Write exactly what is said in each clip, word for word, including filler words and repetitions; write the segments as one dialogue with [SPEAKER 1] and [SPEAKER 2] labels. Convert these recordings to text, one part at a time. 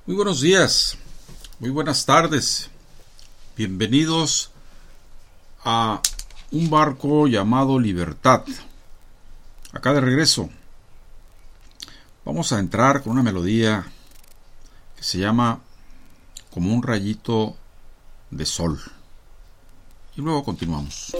[SPEAKER 1] Muy buenos días, muy buenas tardes. Bienvenidos a un barco llamado Libertad. Acá de regreso. Vamos a entrar con una melodía que se llama Como un rayito de sol. Y luego continuamos.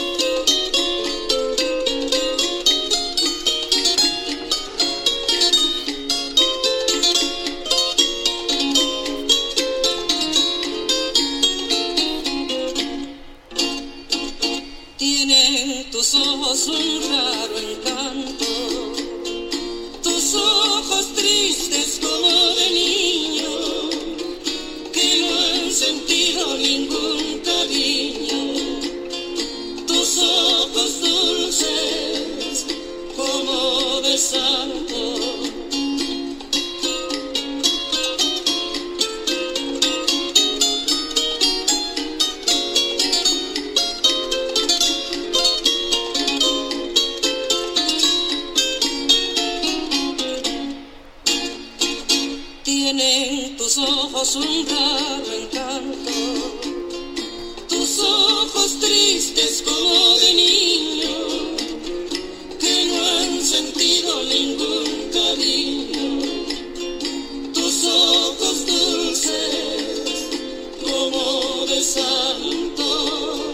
[SPEAKER 2] Tienen tus ojos un raro encanto, tus ojos tristes como de niño, que no han sentido ningún cariño, tus ojos dulces como de santo. Tienen tus ojos un raro encanto, tus ojos tristes como de niño, que no han sentido ningún cariño, tus ojos dulces como de santo.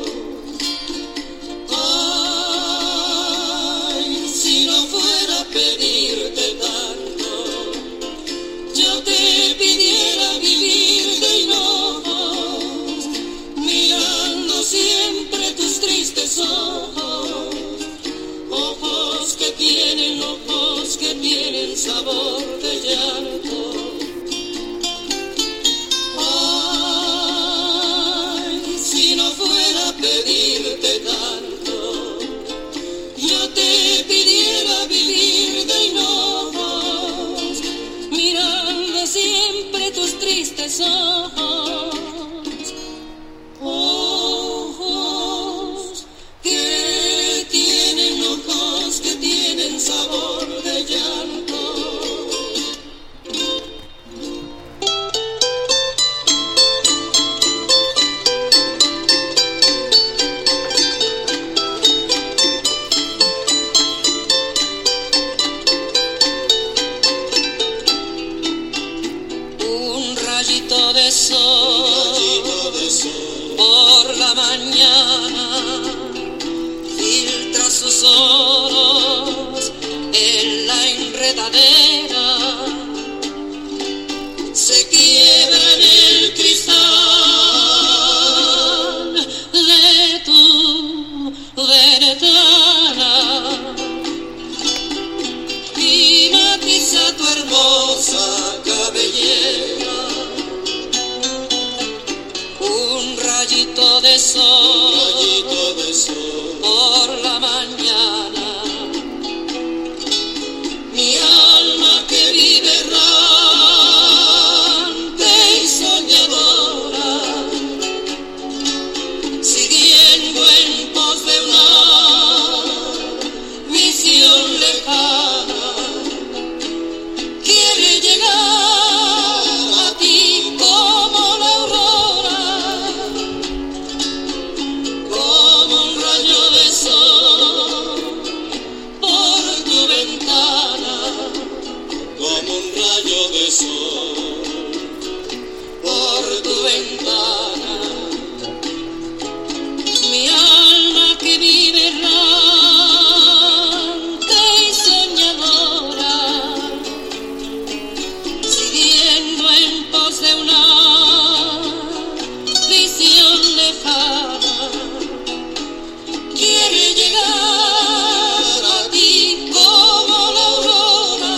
[SPEAKER 2] Ay, si no fuera a pedirte tanto, yo te pidiera vivir de hinojos, mirando siempre tus tristes ojos, ojos que tienen, ojos que tienen sabor de llanto. Ay, si no fuera a pedirte tanto, yo te pidiera vivir de hinojos, mirando siempre tus tristes ojos, ojos que tienen, ojos que tienen sabor de llanto. Un rayito de sol, por la mañana filtra sus oros en la enredadera, se quiebra en el cristal de tu ventana y matiza tu hermosa cabellera. Un rayito de sol, rayito de sol por la mañana, mi alma que vive errante y soñadora, siguiendo en pos de una visión lejana, quiere llegar a ti como la aurora, como un rayo de sol por tu ventana, como un rayo de sol por tu ventana, mi alma que vive errante y soñadora, siguiendo en pos de una visión lejana, quiere llegar a ti como la aurora,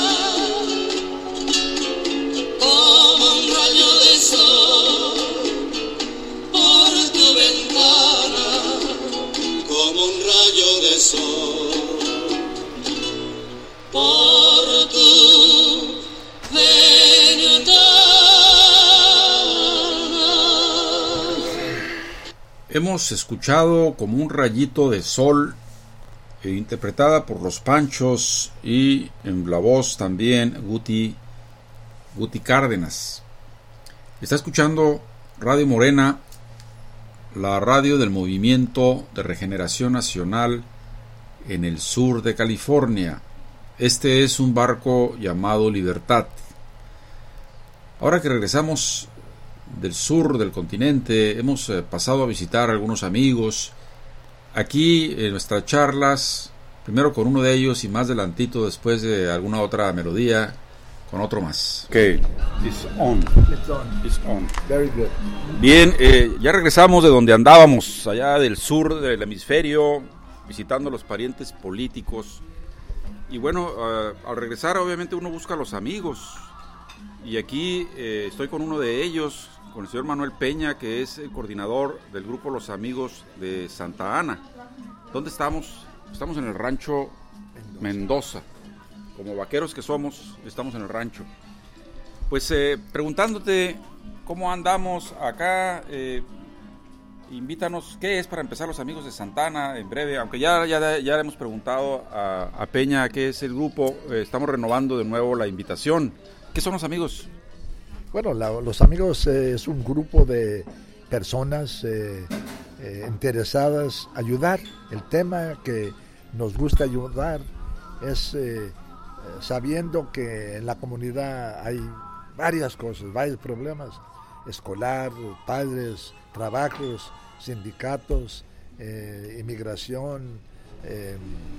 [SPEAKER 2] como un rayo de sol por tu ventana, como un rayo de sol por tu
[SPEAKER 1] Hemos escuchado Como un rayito de sol, eh, interpretada por Los Panchos, y en la voz también Guti, Guti Cárdenas. Está escuchando Radio Morena, la radio del Movimiento de Regeneración Nacional en el sur de California. Este es un barco llamado Libertad. Ahora que regresamos del sur del continente, hemos eh, pasado a visitar a algunos amigos. Aquí en nuestras charlas, primero con uno de ellos y más adelantito, después de alguna otra melodía, con otro más.
[SPEAKER 3] Ok, it's on.
[SPEAKER 4] It's on.
[SPEAKER 3] It's on.
[SPEAKER 4] Very good.
[SPEAKER 1] Bien, eh, ya regresamos de donde andábamos, allá del sur del hemisferio, visitando a los parientes políticos. Y bueno, uh, al regresar obviamente uno busca a los amigos. Y aquí eh, estoy con uno de ellos, con el señor Manuel Peña, que es el coordinador del grupo Los Amigos de Santa Ana. ¿Dónde estamos? Estamos en el rancho Mendoza. Como vaqueros que somos, estamos en el rancho. Pues eh, preguntándote cómo andamos acá, eh, invítanos, ¿qué es para empezar Los Amigos de Santa Ana en breve? Aunque ya, ya, ya le hemos preguntado a, a Peña qué es el grupo, eh, estamos renovando de nuevo la invitación. ¿Qué son Los Amigos?
[SPEAKER 4] Bueno, la, Los Amigos eh, es un grupo de personas eh, eh, interesadas en ayudar. El tema que nos gusta ayudar es eh, sabiendo que en la comunidad hay varias cosas, varios problemas, escolar, padres, trabajos, sindicatos, eh, inmigración, eh,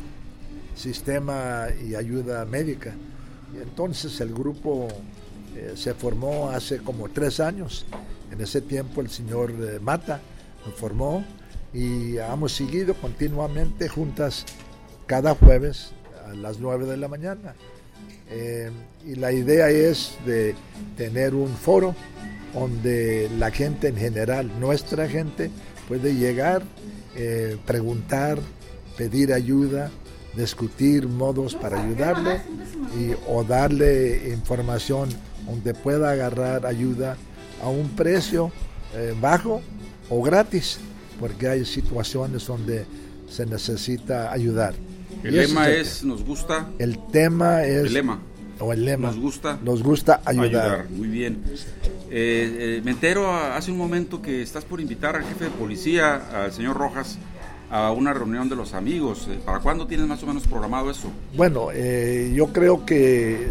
[SPEAKER 4] sistema y ayuda médica. Y entonces el grupo eh, se formó hace como tres años. En ese tiempo el señor eh, Mata lo formó y hemos seguido continuamente juntas cada jueves a las nueve de la mañana. Eh, y la idea es de tener un foro donde la gente en general, nuestra gente, puede llegar, eh, preguntar, pedir ayuda, discutir modos para ayudarle y, o darle información donde pueda agarrar ayuda a un precio eh, bajo o gratis, porque hay situaciones donde se necesita ayudar.
[SPEAKER 1] El lema es, nos gusta.
[SPEAKER 4] El tema es.
[SPEAKER 1] El lema.
[SPEAKER 4] O el lema.
[SPEAKER 1] Nos gusta.
[SPEAKER 4] Nos gusta ayudar.
[SPEAKER 1] ayudar. Muy bien. Eh, eh, me entero hace un momento que estás por invitar al jefe de policía, al señor Rojas, a una reunión de los amigos. ¿Para cuándo tienes más o menos programado eso?
[SPEAKER 4] Bueno, eh, yo creo que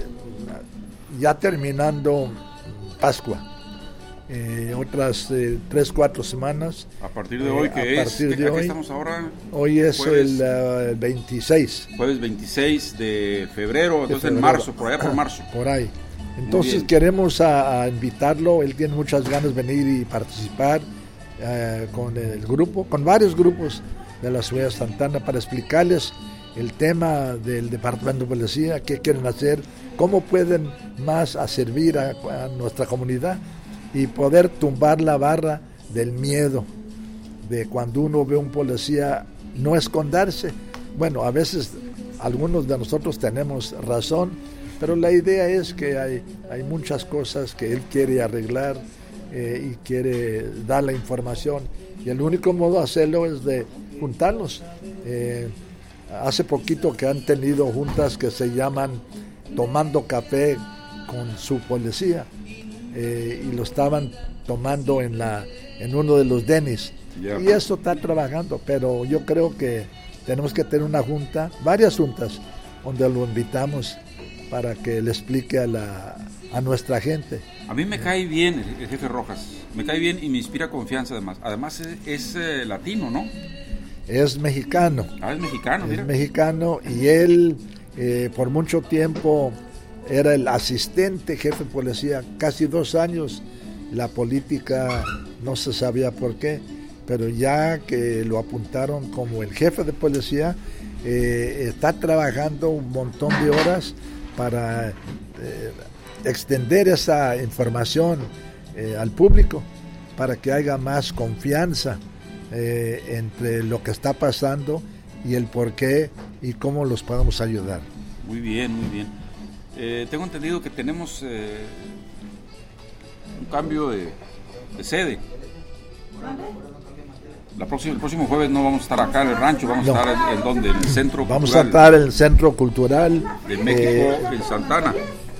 [SPEAKER 4] ya terminando Pascua. Eh, otras eh, tres, cuatro semanas.
[SPEAKER 1] A partir de hoy,
[SPEAKER 4] eh,
[SPEAKER 1] ¿qué es?
[SPEAKER 4] partir
[SPEAKER 1] ¿Qué,
[SPEAKER 4] de
[SPEAKER 1] ¿Qué
[SPEAKER 4] hoy,
[SPEAKER 1] estamos ahora?
[SPEAKER 4] Hoy es
[SPEAKER 1] jueves,
[SPEAKER 4] el, uh, el veintiséis.
[SPEAKER 1] Jueves veintiséis de febrero, entonces
[SPEAKER 4] febrero.
[SPEAKER 1] en marzo, por allá por marzo.
[SPEAKER 4] Por ahí. Entonces queremos a, a invitarlo, él tiene muchas ganas de venir y participar uh, con el grupo, con varios grupos de la ciudad de Santa Ana para explicarles el tema del Departamento de Policía, qué quieren hacer, cómo pueden más a servir a, a nuestra comunidad y poder tumbar la barra del miedo, de cuando uno ve a un policía no esconderse. Bueno, a veces algunos de nosotros tenemos razón, pero la idea es que hay, hay muchas cosas que él quiere arreglar eh, y quiere dar la información, y el único modo de hacerlo es de juntarnos. Eh, hace poquito que han tenido juntas que se llaman Tomando Café con su Policía. Eh, y lo estaban tomando en la en uno de los Denis. Yeah. Y eso está trabajando, pero yo creo que tenemos que tener una junta, varias juntas, donde lo invitamos para que le explique a la a nuestra gente.
[SPEAKER 1] A mí me cae bien el, el jefe Rojas, me cae bien y me inspira confianza además. Además es, es eh, latino, ¿no?
[SPEAKER 4] Es mexicano.
[SPEAKER 1] Ah, es mexicano, mira.
[SPEAKER 4] Es mexicano y él eh, por mucho tiempo era el asistente jefe de policía, casi dos años. La política no se sabía por qué, pero ya que lo apuntaron como el jefe de policía, eh, está trabajando un montón de horas para eh, extender esa información eh, al público, para que haya más confianza eh, entre lo que está pasando y el por qué y cómo los podemos ayudar.
[SPEAKER 1] Muy bien, muy bien. Eh, tengo entendido que tenemos eh, un cambio de, de sede. La próxima, el próximo jueves no vamos a estar acá en el rancho, vamos no. a estar en, en donde, en el centro
[SPEAKER 4] vamos
[SPEAKER 1] cultural.
[SPEAKER 4] Vamos a estar en el centro cultural
[SPEAKER 1] de México, eh, en Santa Ana.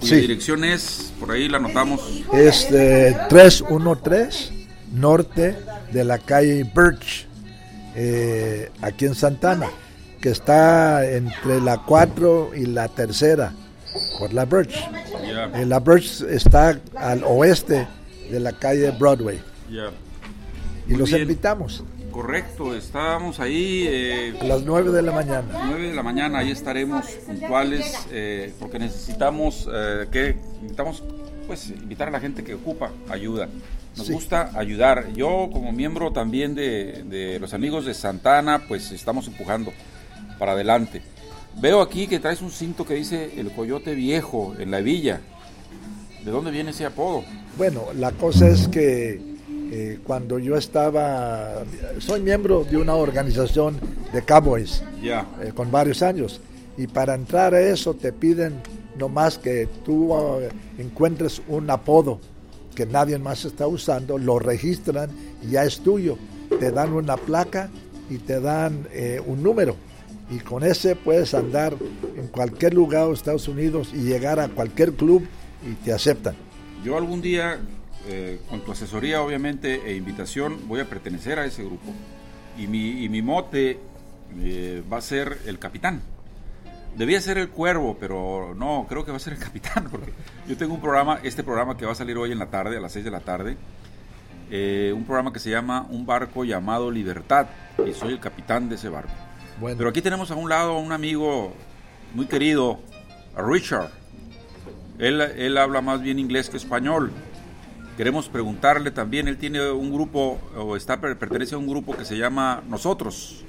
[SPEAKER 1] cuya sí. dirección es, por ahí la anotamos.
[SPEAKER 4] Es eh, trescientos trece norte de la calle Birch, eh, aquí en Santana, que está entre la cuatro y la tercera, por la Birch. Yeah. Eh, la Birch está al oeste de la calle Broadway.
[SPEAKER 1] Yeah.
[SPEAKER 4] Y Muy los bien. invitamos.
[SPEAKER 1] Correcto, estábamos ahí eh,
[SPEAKER 4] a las nueve de la mañana.
[SPEAKER 1] nueve de la mañana, ahí estaremos puntuales, eh, porque necesitamos eh, que necesitamos pues invitar a la gente que ocupa ayuda. Nos sí. gusta ayudar. Yo como miembro también de, de los amigos de Santana, pues estamos empujando para adelante. Veo aquí que traes un cinto que dice el Coyote Viejo en la villa. ¿De dónde viene ese apodo?
[SPEAKER 4] Bueno, la cosa es que Eh, cuando yo estaba, soy miembro de una organización de cowboys,
[SPEAKER 1] yeah.
[SPEAKER 4] eh, con varios años, y para entrar a eso te piden nomás que tú uh, encuentres un apodo que nadie más está usando, lo registran y ya es tuyo, te dan una placa y te dan eh, un número, y con ese puedes andar en cualquier lugar de Estados Unidos y llegar a cualquier club y te aceptan.
[SPEAKER 1] Yo algún día, Eh, con tu asesoría obviamente e invitación, voy a pertenecer a ese grupo y mi, y mi mote eh, va a ser el capitán. Debía ser el cuervo, pero no, creo que va a ser el capitán, porque yo tengo un programa, este programa que va a salir hoy en la tarde, a las seis de la tarde, eh, un programa que se llama Un Barco Llamado Libertad, y soy el capitán de ese barco. Bueno. Pero aquí tenemos a un lado a un amigo muy querido, a Richard. Él, él habla más bien inglés que español. Queremos preguntarle también, él tiene un grupo, o está pertenece a un grupo que se llama Nosotros.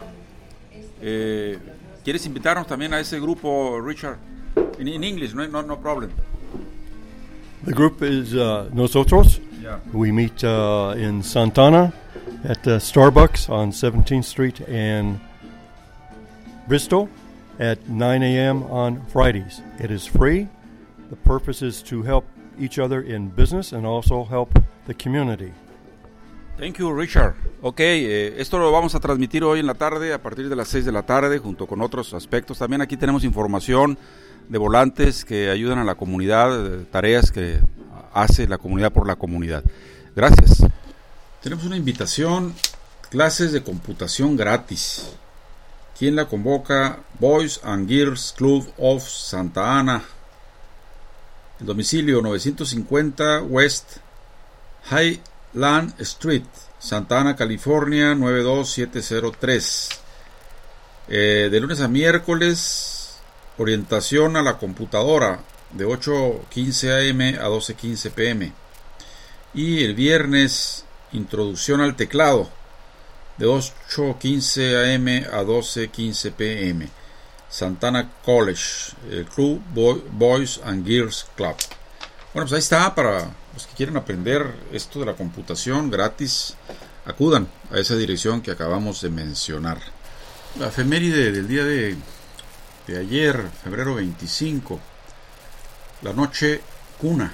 [SPEAKER 1] Eh, ¿Quieres invitarnos también a ese grupo, Richard? In, in English, no, no, no problem.
[SPEAKER 3] The group is uh, Nosotros.
[SPEAKER 1] Yeah.
[SPEAKER 3] We meet uh, in Santana at the Starbucks on seventeenth Street and Bristol at nine a.m. on Fridays. It is free. The purpose is to help each other in business and also help the community.
[SPEAKER 1] Thank you, Richard. Ok, eh, esto lo vamos a transmitir hoy en la tarde a partir de las seis de la tarde junto con otros aspectos. También aquí tenemos información de volantes que ayudan a la comunidad, tareas que hace la comunidad por la comunidad. Gracias. Tenemos una invitación, clases de computación gratis. ¿Quién la convoca? Boys and Girls Club of Santa Ana. El domicilio novecientos cincuenta West Highland Street, Santa Ana, California nueve dos siete cero tres. Eh, de lunes a miércoles, orientación a la computadora de ocho quince a eme a doce quince pe eme. Y el viernes, introducción al teclado de ocho quince a eme a doce quince pe eme. Santana College, el Club Boy, Boys and Girls Club. Bueno, pues ahí está, para los que quieren aprender esto de la computación gratis, acudan a esa dirección que acabamos de mencionar. La efeméride del día de, de ayer, febrero veinticinco, la noche cuna.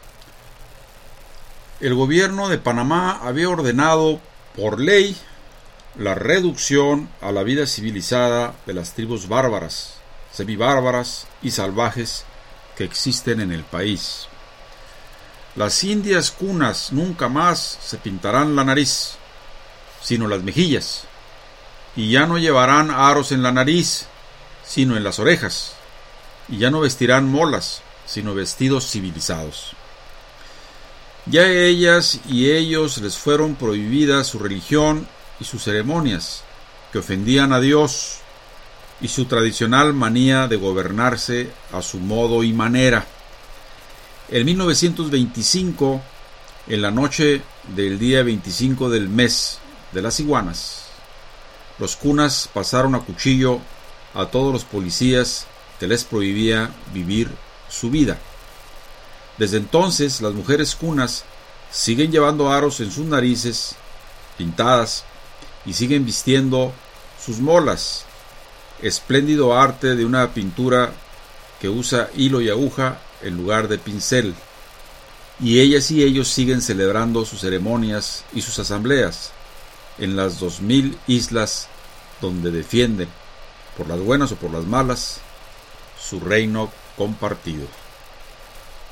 [SPEAKER 1] El gobierno de Panamá había ordenado por ley la reducción a la vida civilizada de las tribus bárbaras, semibárbaras y salvajes que existen en el país. Las indias cunas nunca más se pintarán la nariz, sino las mejillas, y ya no llevarán aros en la nariz, sino en las orejas, y ya no vestirán molas, sino vestidos civilizados. Ya a ellas y ellos les fueron prohibidas su religión y sus ceremonias, que ofendían a Dios, y su tradicional manía de gobernarse a su modo y manera. En mil novecientos veinticinco, en la noche del día veinticinco del mes de las iguanas, los cunas pasaron a cuchillo a todos los policías que les prohibía vivir su vida. Desde entonces, las mujeres cunas siguen llevando aros en sus narices pintadas y siguen vistiendo sus molas, espléndido arte de una pintura que usa hilo y aguja en lugar de pincel, y ellas y ellos siguen celebrando sus ceremonias y sus asambleas en las dos mil islas donde defienden, por las buenas o por las malas, su reino compartido.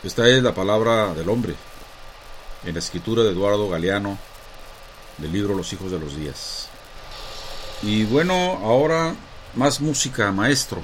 [SPEAKER 1] Esta es la palabra del hombre, en la escritura de Eduardo Galeano, del libro Los hijos de los días. Y bueno, ahora más música, maestro.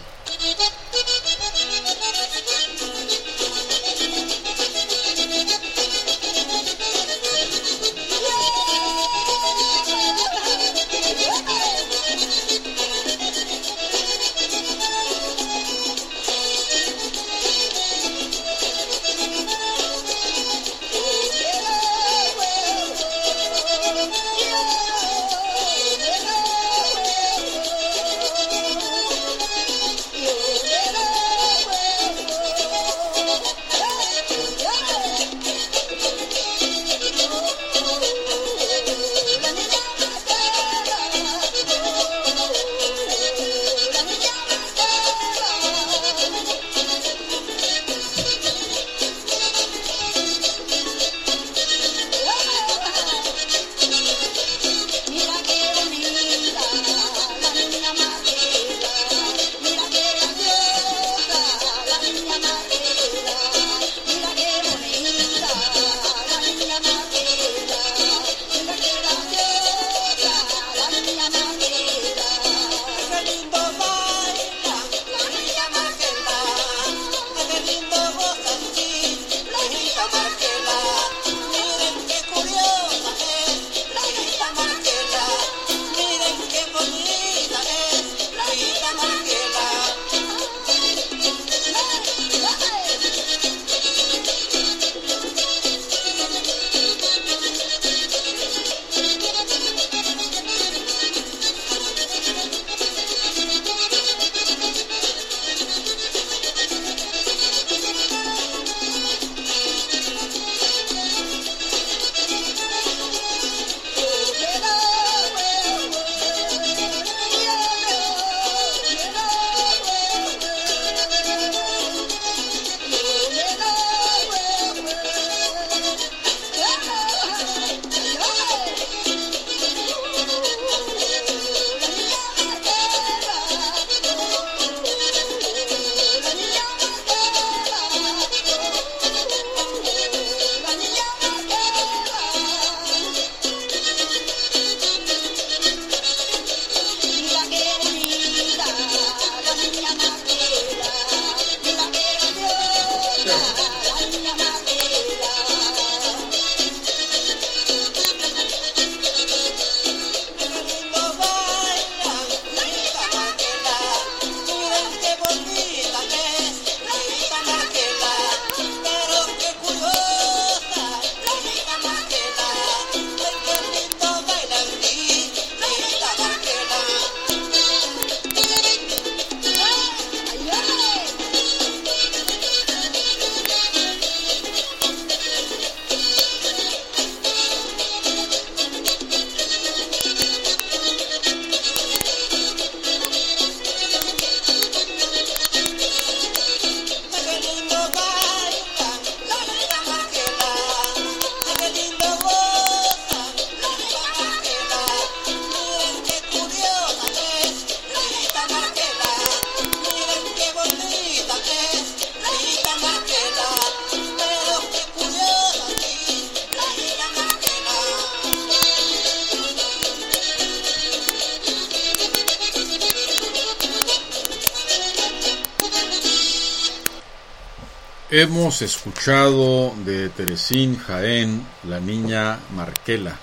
[SPEAKER 1] Hemos escuchado de Teresín Jaén, La Niña Marquela,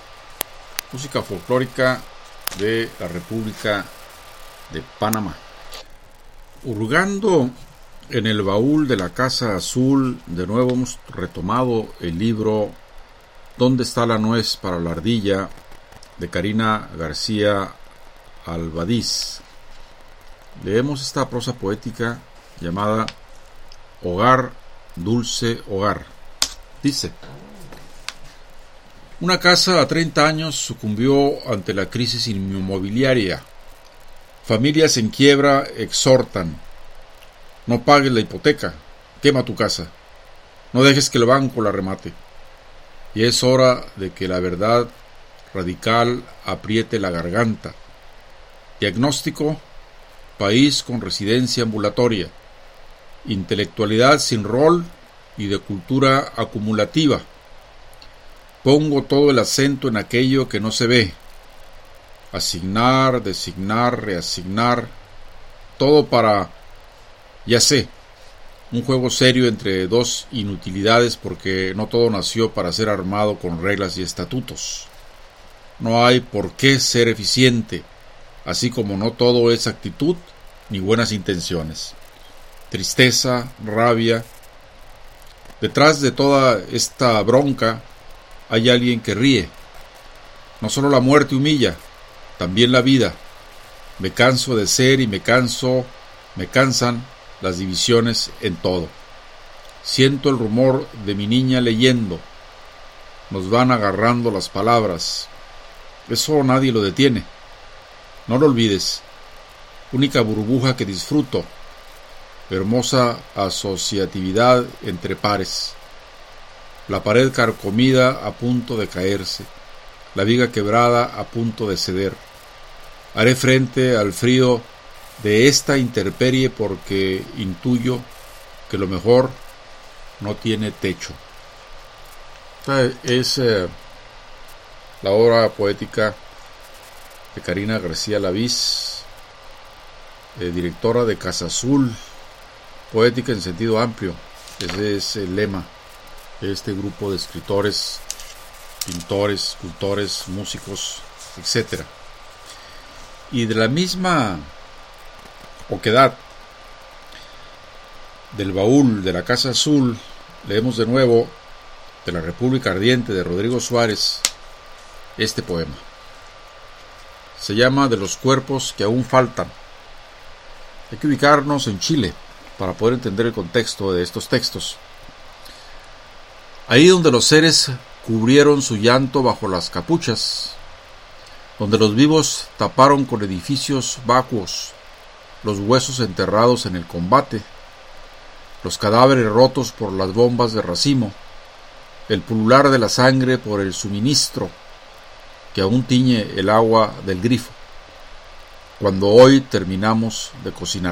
[SPEAKER 1] música folclórica de la República de Panamá. Hurgando en el baúl de la Casa Azul, de nuevo hemos retomado el libro ¿Dónde está la nuez para la ardilla?, de Karina García Albadiz. Leemos esta prosa poética llamada Hogar, Dulce Hogar. Dice: una casa a treinta años sucumbió ante la crisis inmobiliaria. Familias en quiebra exhortan: no pagues la hipoteca, quema tu casa, no dejes que el banco la remate. Y es hora de que la verdad radical apriete la garganta. Diagnóstico: país con residencia ambulatoria, intelectualidad sin rol y de cultura acumulativa. Pongo todo el acento en aquello que no se ve. Asignar, designar, reasignar, todo para, ya sé, un juego serio entre dos inutilidades, porque no todo nació para ser armado con reglas y estatutos. No hay por qué ser eficiente, así como no todo es actitud ni buenas intenciones. Tristeza, rabia. Detrás de toda esta bronca hay alguien que ríe. No solo la muerte humilla, también la vida. Me canso de ser y me canso, me cansan las divisiones en todo. Siento el rumor de mi niña leyendo. Nos van agarrando las palabras. Eso nadie lo detiene. No lo olvides. Única burbuja que disfruto. Hermosa asociatividad entre pares. La pared carcomida a punto de caerse. La viga quebrada a punto de ceder. Haré frente al frío de esta intemperie porque intuyo que lo mejor no tiene techo. Esta es eh, la obra poética de Karina García Lavís, eh, directora de Casa Azul, poética en sentido amplio. Ese es el lema de este grupo de escritores, pintores, escultores, músicos, etcétera. Y de la misma oquedad del baúl de la Casa Azul, leemos de nuevo de La República Ardiente de Rodrigo Suárez este poema. Se llama De los cuerpos que aún faltan. Hay que ubicarnos en Chile para poder entender el contexto de estos textos. Ahí donde los seres cubrieron su llanto bajo las capuchas, donde los vivos taparon con edificios vacuos los huesos enterrados en el combate, los cadáveres rotos por las bombas de racimo, el pulular de la sangre por el suministro que aún tiñe el agua del grifo, cuando hoy terminamos de cocinar.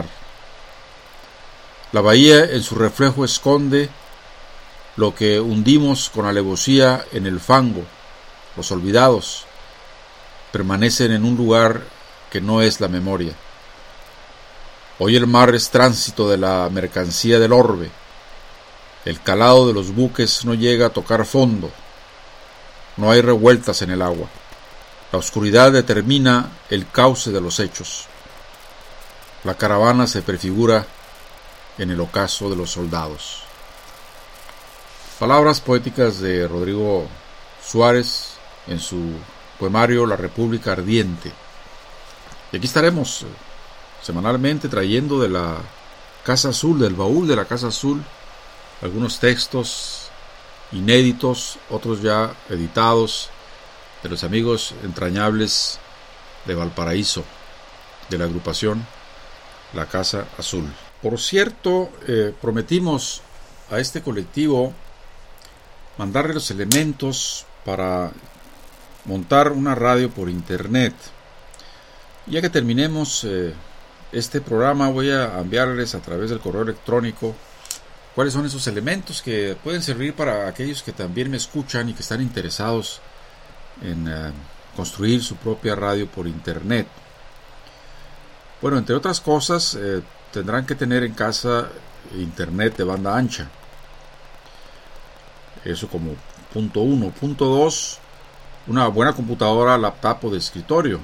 [SPEAKER 1] La bahía en su reflejo esconde lo que hundimos con alevosía en el fango. Los olvidados permanecen en un lugar que no es la memoria. Hoy el mar es tránsito de la mercancía del orbe. El calado de los buques no llega a tocar fondo. No hay revueltas en el agua. La oscuridad determina el cauce de los hechos. La caravana se prefigura en el ocaso de los soldados. Palabras poéticas de Rodrigo Suárez en su poemario La República Ardiente. Y aquí estaremos semanalmente trayendo de la Casa Azul, del baúl de la Casa Azul, algunos textos inéditos, otros ya editados, de los amigos entrañables de Valparaíso, de la agrupación La Casa Azul. Por cierto, eh, prometimos a este colectivo mandarle los elementos para montar una radio por internet. Ya que terminemos eh, este programa, voy a enviarles a través del correo electrónico cuáles son esos elementos que pueden servir para aquellos que también me escuchan y que están interesados en eh, construir su propia radio por internet. Bueno, entre otras cosas, eh, tendrán que tener en casa internet de banda ancha. Eso como punto uno. Punto dos, una buena computadora, laptop o de escritorio.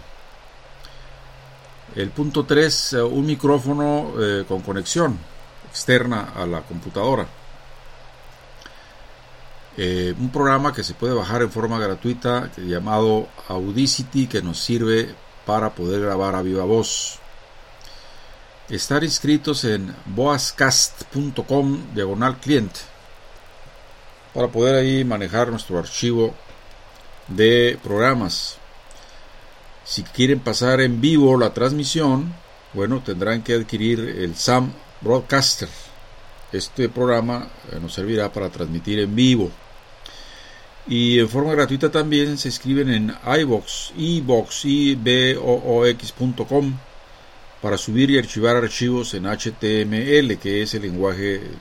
[SPEAKER 1] El punto tres, un micrófono eh, con conexión externa a la computadora. Eh, un programa que se puede bajar en forma gratuita llamado Audacity, que nos sirve para poder grabar a viva voz. Estar inscritos en boascast punto com diagonal cliente para poder ahí manejar nuestro archivo de programas. Si quieren pasar en vivo la transmisión, bueno, tendrán que adquirir el Sam Broadcaster. Este programa eh, nos servirá para transmitir en vivo. Y en forma gratuita también se inscriben en iVoox, iVoox, i v o o x punto com para subir y archivar archivos en H T M L, que es el lenguaje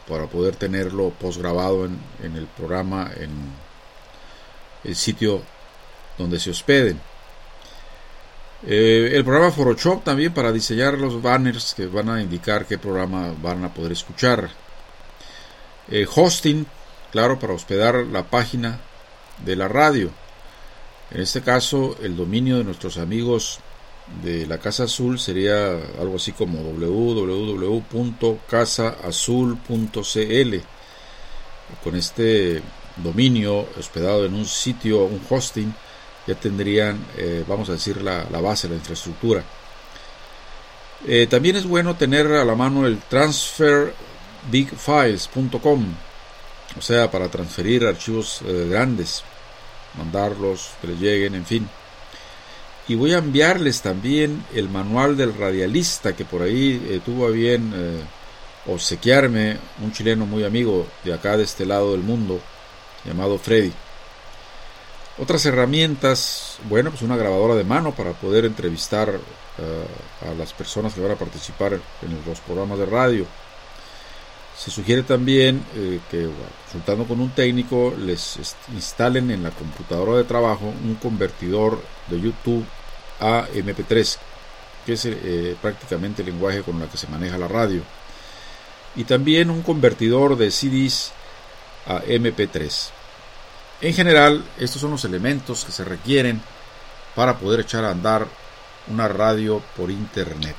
[SPEAKER 1] para poder tenerlo posgrabado en, en el programa, en el sitio donde se hospeden. Eh, el programa Photoshop también para diseñar los banners que van a indicar qué programa van a poder escuchar. Eh, hosting, claro, para hospedar la página de la radio. En este caso, el dominio de nuestros amigos de la Casa Azul sería algo así como doble u doble u doble u punto casa azul punto c l. Con este dominio hospedado en un sitio, un hosting, ya tendrían, eh, vamos a decir, la, la base, la infraestructura. Eh, también es bueno tener a la mano el transfer big files punto com, o sea, para transferir archivos eh, grandes, mandarlos, que les lleguen, en fin. Y voy a enviarles también el manual del radialista, que por ahí eh, tuvo a bien eh, obsequiarme un chileno muy amigo de acá, de este lado del mundo, llamado Freddy. Otras herramientas, bueno, pues una grabadora de mano para poder entrevistar uh, a las personas que van a participar en los programas de radio. Se sugiere también eh, que, bueno, consultando con un técnico, les instalen en la computadora de trabajo un convertidor de YouTube a eme pe tres, que es eh, prácticamente el lenguaje con el que se maneja la radio. Y también un convertidor de C Ds a eme pe tres. En general, estos son los elementos que se requieren para poder echar a andar una radio por internet.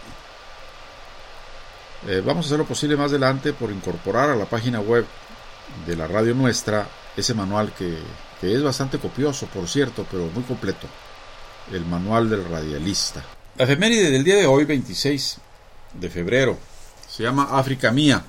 [SPEAKER 1] Eh, vamos a hacer lo posible más adelante por incorporar a la página web de la radio nuestra ese manual que, que es bastante copioso, por cierto, pero muy completo, el manual del radialista. La efeméride del día de hoy, veintiséis de febrero, se llama África Mía.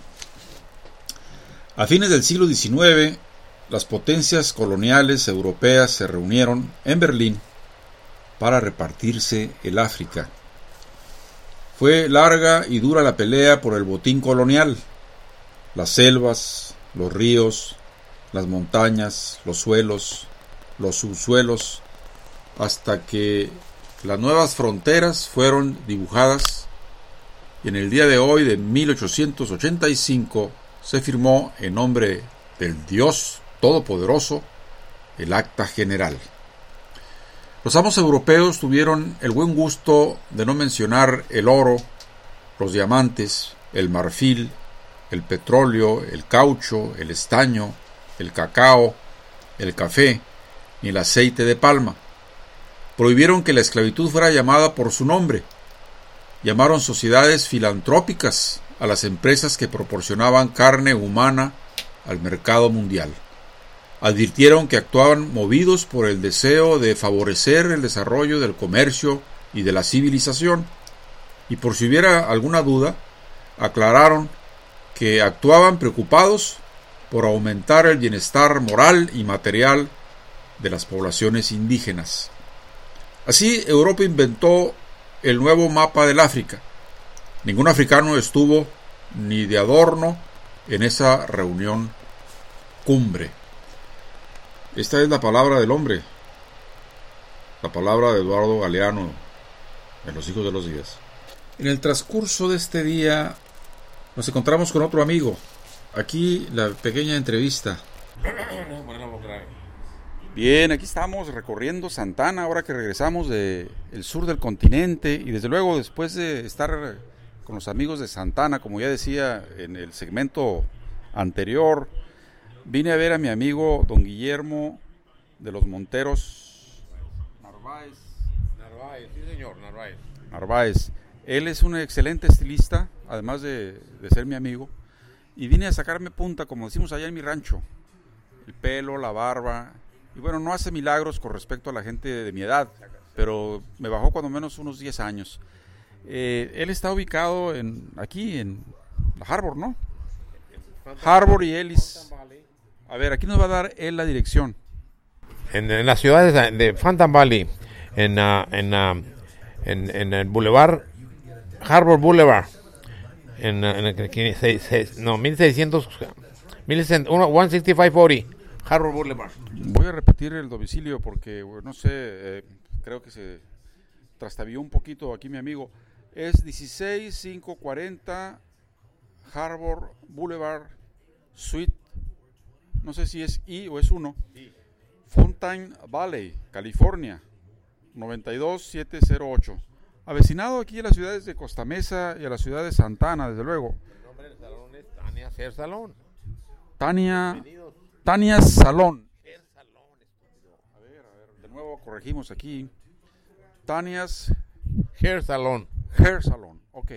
[SPEAKER 1] A fines del siglo diecinueve, las potencias coloniales europeas se reunieron en Berlín para repartirse el África. Fue larga y dura la pelea por el botín colonial. Las selvas, los ríos, las montañas, los suelos, los subsuelos, hasta que las nuevas fronteras fueron dibujadas y en el día de hoy de mil ochocientos ochenta y cinco se firmó en nombre del Dios Todopoderoso el Acta General. Los amos europeos tuvieron el buen gusto de no mencionar el oro, los diamantes, el marfil, el petróleo, el caucho, el estaño, el cacao, el café, ni el aceite de palma. Prohibieron que la esclavitud fuera llamada por su nombre. Llamaron sociedades filantrópicas a las empresas que proporcionaban carne humana al mercado mundial. Advirtieron que actuaban movidos por el deseo de favorecer el desarrollo del comercio y de la civilización, y por si hubiera alguna duda, aclararon que actuaban preocupados por aumentar el bienestar moral y material de las poblaciones indígenas. Así, Europa inventó el nuevo mapa del África. Ningún africano estuvo ni de adorno en esa reunión cumbre. Esta es la palabra del hombre, la palabra de Eduardo Galeano en Los Hijos de los Días. En el transcurso de este día nos encontramos con otro amigo. Aquí la pequeña entrevista. Bien, aquí estamos recorriendo Santana, ahora que regresamos del sur del continente, y desde luego después de estar con los amigos de Santana, como ya decía en el segmento anterior, vine a ver a mi amigo don Guillermo de los Monteros Narváez.
[SPEAKER 5] Narváez, sí señor, Narváez.
[SPEAKER 1] Narváez. Él es un excelente estilista, además de, de ser mi amigo, y vine a sacarme punta, como decimos allá en mi rancho. El pelo, la barba, y bueno, no hace milagros con respecto a la gente de mi edad, pero me bajó cuando menos unos diez años. Eh, él está ubicado en aquí, en la Harbor, ¿no? Harbor y Ellis. A ver, aquí nos va a dar él la dirección.
[SPEAKER 5] En, en la ciudad de, de Phantom Valley, en, uh, en, uh, en, en el Boulevard, Harbor Boulevard, en, en, en, en no, mil seiscientos, mil sesenta y cinco cuarenta, Harbor Boulevard.
[SPEAKER 1] Voy a repetir el domicilio porque, no sé, eh, creo que se trastabió un poquito aquí mi amigo. Es dieciséis mil quinientos cuarenta Harbor Boulevard Suite, no sé si es I o es uno, Fountain Valley, California, noventa y dos mil setecientos ocho. Avecinado aquí a las ciudades de Costa Mesa y a la ciudad de Santana, desde luego.
[SPEAKER 5] El nombre del salón es Tania Hair Salon.
[SPEAKER 1] Tania,
[SPEAKER 5] Bienvenidos.
[SPEAKER 1] Tania Salón.
[SPEAKER 5] Hair Salon, estúpido.
[SPEAKER 1] A ver, a ver, de nuevo corregimos aquí. Tania's
[SPEAKER 5] Hair Salon.
[SPEAKER 1] Hair Salon, ok.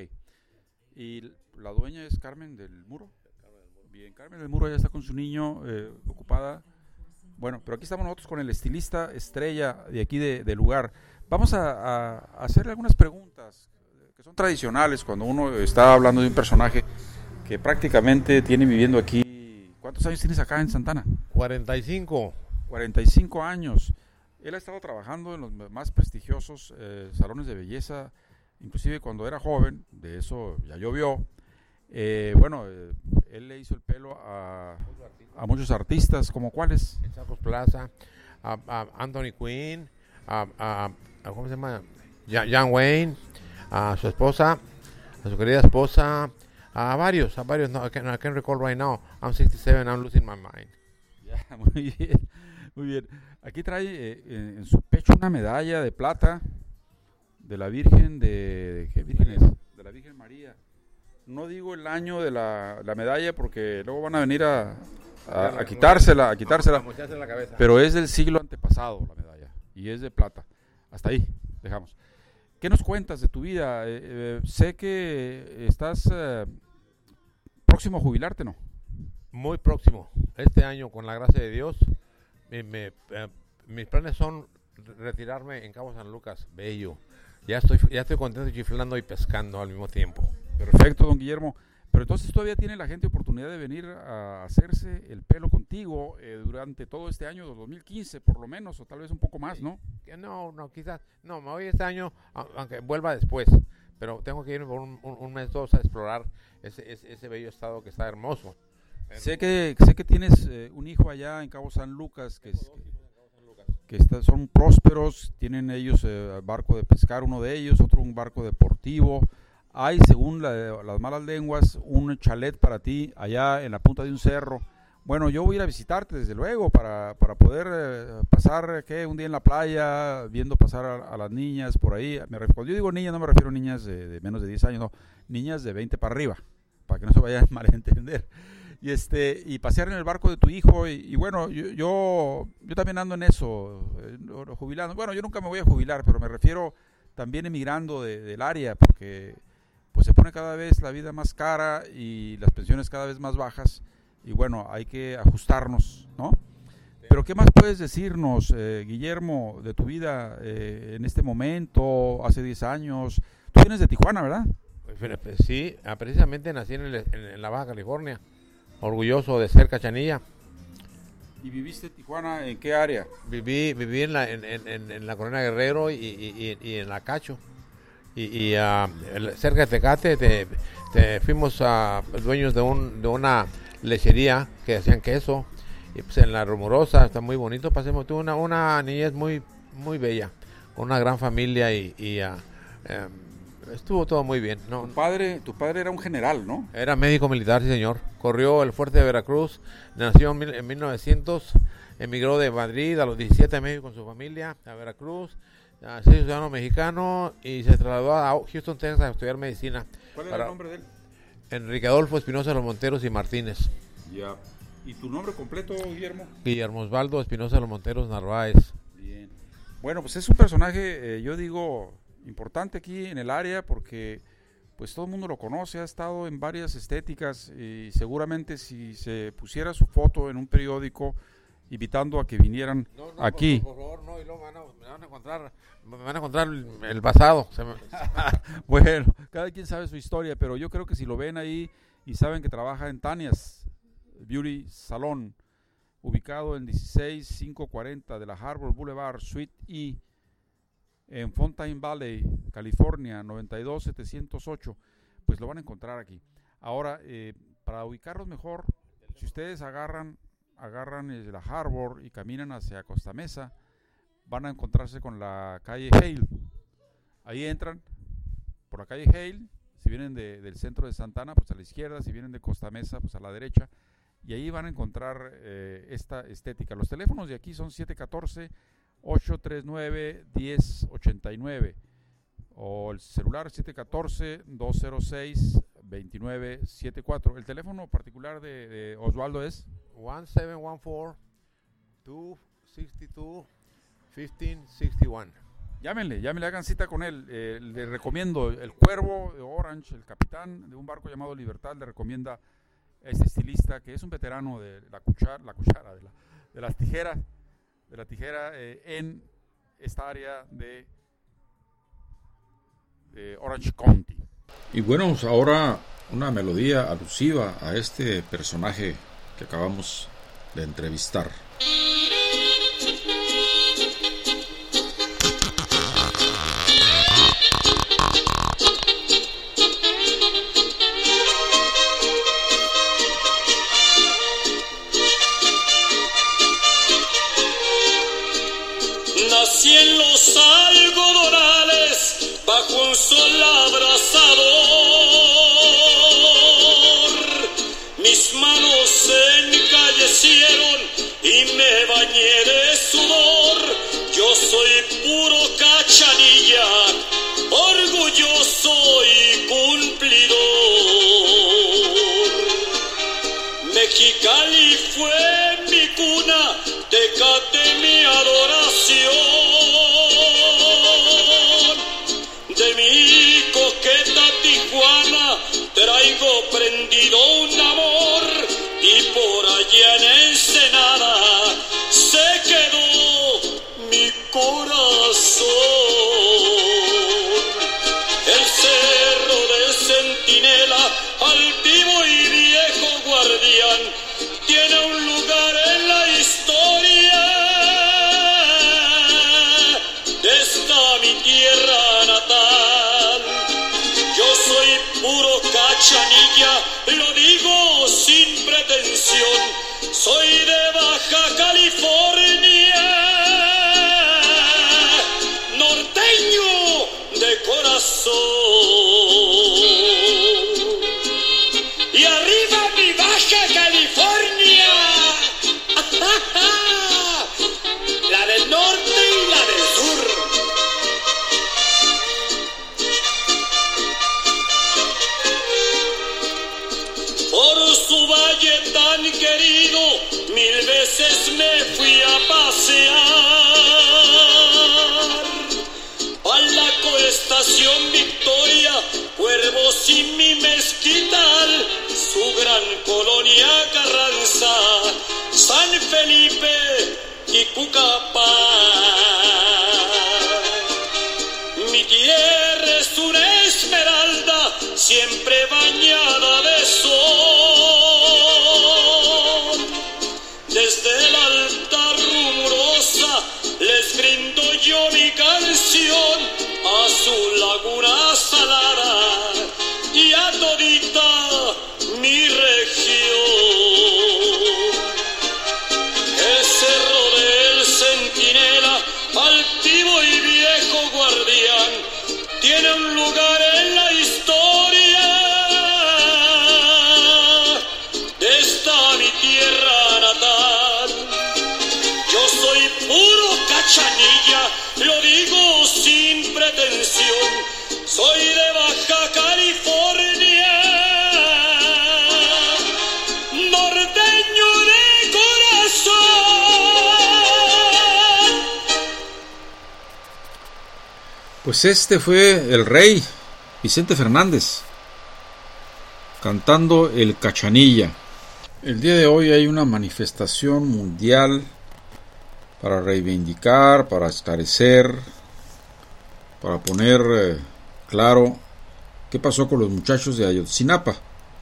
[SPEAKER 1] Y la dueña es Carmen del Muro. Bien, Carmen del Muro ya está con su niño, eh, ocupada. Bueno, pero aquí estamos nosotros con el estilista estrella de aquí de, del lugar. Vamos a, a, a hacerle algunas preguntas que son tradicionales cuando uno está hablando de un personaje que prácticamente tiene viviendo aquí. ¿Cuántos años tienes acá en Santana?
[SPEAKER 5] cuarenta y cinco.
[SPEAKER 1] cuarenta y cinco años. Él ha estado trabajando en los más prestigiosos eh, salones de belleza, inclusive cuando era joven, de eso ya llovió. Eh, bueno, eh, él le hizo el pelo a, a muchos artistas, ¿como cuáles?
[SPEAKER 5] En Chacos Plaza, a, a Anthony Quinn, a, a, a ¿cómo se llama? Ja- John Wayne, a su esposa, a su querida esposa, a varios, a varios. No, I can't, I can't recall right now. I'm sixty-seven, I'm losing my mind.
[SPEAKER 1] Ya, muy bien, muy bien. Aquí trae eh, en, en su pecho una medalla de plata de la Virgen de, de ¿qué Virgen es? De la Virgen María. No digo el año de la, la medalla porque luego van a venir a, a, a quitársela, a quitársela.
[SPEAKER 5] A mocharse la cabeza.
[SPEAKER 1] Pero es del siglo antepasado la medalla y es de plata. Hasta ahí, dejamos. ¿Qué nos cuentas de tu vida? Eh, eh, sé que estás eh, próximo a jubilarte, ¿no?
[SPEAKER 5] Muy próximo. Este año, con la gracia de Dios, me, me, eh, mis planes son retirarme en Cabo San Lucas, bello. Ya estoy, ya estoy contento chiflando y pescando al mismo tiempo.
[SPEAKER 1] Perfecto, don Guillermo. Pero entonces todavía tiene la gente oportunidad de venir a hacerse el pelo contigo eh, durante todo este año de dos mil quince, por lo menos, o tal vez un poco más, ¿no?
[SPEAKER 5] Que No, no, quizás, no, me voy este año, a- aunque vuelva después, pero tengo que irme por un, un, un mes dos a explorar ese, ese, ese bello estado que está hermoso.
[SPEAKER 1] Sé que sé que tienes eh, un hijo allá en Cabo San Lucas que, es- que está- son prósperos, tienen ellos eh, barco de pescar, uno de ellos, otro un barco deportivo. Hay, según la- las malas lenguas, un chalet para ti allá en la punta de un cerro. Bueno, yo voy a ir a visitarte, desde luego, para, para poder eh, pasar ¿qué? un día en la playa, viendo pasar a, a las niñas por ahí. Me ref- cuando yo digo niñas, no me refiero a niñas de, de menos de diez años, no, niñas de veinte para arriba, para que no se vayan a malentender. Y, este, y pasear en el barco de tu hijo. Y, y bueno, yo, yo, yo también ando en eso, eh, jubilando. Bueno, yo nunca me voy a jubilar, pero me refiero también emigrando de, del área, porque pues se pone cada vez la vida más cara y las pensiones cada vez más bajas. Y bueno, hay que ajustarnos, ¿no? Pero ¿qué más puedes decirnos, eh, Guillermo, de tu vida eh, en este momento, hace diez años? Tú vienes de Tijuana, ¿verdad?
[SPEAKER 5] Pero, pues, sí, ah, precisamente nací en, el- en- en la Baja California, orgulloso de ser Cachanilla.
[SPEAKER 1] ¿Y viviste en Tijuana en qué área?
[SPEAKER 5] Viví, viví en la, en, en- en- en la Colonia Guerrero y, y- y- y en la Cacho. Y, y, ah, el- cerca de Tecate te, te fuimos a dueños de, un, de una lechería que hacían queso. Y pues en la Rumorosa, está muy bonito. Pasemos, tuve una, una niñez muy, muy bella, con una gran familia y, y, ah, em, estuvo todo muy bien. No,
[SPEAKER 1] Tu padre, tu padre era un general, ¿no?
[SPEAKER 5] Era médico militar, sí, señor. Corrió el fuerte de Veracruz, nació en, mil- en mil novecientos, emigró de Madrid a los diecisiete a México con su familia, a Veracruz, a ser ciudadano mexicano y se trasladó a Houston, Texas a estudiar medicina.
[SPEAKER 1] ¿Cuál era
[SPEAKER 5] Para-
[SPEAKER 1] el nombre de él?
[SPEAKER 5] Enrique Adolfo Espinosa de los Monteros y Martínez.
[SPEAKER 1] Ya. ¿Y tu nombre completo, Guillermo?
[SPEAKER 5] Guillermo Osvaldo Espinosa de los Monteros Narváez.
[SPEAKER 1] Bien. Bueno, pues es un personaje, eh, yo digo, importante aquí en el área porque pues todo el mundo lo conoce, ha estado en varias estéticas y seguramente si se pusiera su foto en un periódico invitando a que vinieran aquí.
[SPEAKER 5] Por, por favor, no, y luego me van, a, me van a encontrar, me van a encontrar el, el pasado. Se me-
[SPEAKER 1] Bueno, cada quien sabe su historia, pero yo creo que si lo ven ahí y saben que trabaja en Tania's Beauty Salon, ubicado en dieciséis mil quinientos cuarenta de la Harbor Boulevard, Suite E, en Fountain Valley, California, noventa y dos mil setecientos ocho, pues lo van a encontrar aquí. Ahora, eh, para ubicarlos mejor, si ustedes agarran, agarran eh, la Harbor y caminan hacia Costa Mesa, van a encontrarse con la calle Hale. Ahí entran por la calle Hale. Si vienen de, del centro de Santana, pues a la izquierda. Si vienen de Costa Mesa, pues a la derecha. y ahí van a encontrar eh, esta estética. Los teléfonos de aquí son siete uno cuatro, ocho tres nueve, uno cero ocho nueve o el celular siete uno cuatro, dos cero seis, dos nueve siete cuatro. El teléfono particular de, de Osvaldo es
[SPEAKER 5] one seven one four, two six two, one cinco seis uno.
[SPEAKER 1] Llámenle, llámenle, hagan cita con él. Eh, le recomiendo el Cuervo de Orange, el capitán de un barco llamado Libertad, le recomienda a este estilista que es un veterano de la cuchara, la cuchara de, la, de las tijeras, de la tijera eh, en esta área de, de Orange County. Y bueno, ahora una melodía alusiva a este personaje que acabamos de entrevistar.
[SPEAKER 2] Nací en los algodonales bajo un sol abrasador. Mis manos se encallecieron y me bañé de sudor. Yo soy puro cachanilla, orgulloso y cumplidor. Mexicali fue mi cuna, Tecate mi adoración. De mi coqueta Tijuana traigo prendido un amor, y por allá en Ensenada se quedó mi corazón. El cerro del Centinela, altivo y viejo guardián, tiene un lugar en la historia de esta mi tierra natal. Yo soy puro cachanilla, lo digo sin pretensión, soy de Baja California, norteño de corazón. Y arriba mi Baja California, la del norte y la del sur. Por su valle tan querido mil veces me fui a pasear. A la coestación Victoria, Cuervos y mi mezquital, su gran colonia Carranza, San Felipe y Cucapá. Mi tierra es una esmeralda, siempre bañada de sol. Desde el altar rumorosa les brindo yo mi canción a su laguna salada y a todita mi región. El cerro del Centinela, altivo y viejo guardián, tiene un lugar en la historia de esta mi tierra natal. Yo soy puro cachanilla, lo digo sin pretensión, soy de Baja California, norteño de corazón.
[SPEAKER 1] Pues este fue el rey Vicente Fernández cantando el Cachanilla. El día de hoy hay una manifestación mundial para reivindicar, para esclarecer, para poner eh, claro qué pasó con los muchachos de Ayotzinapa.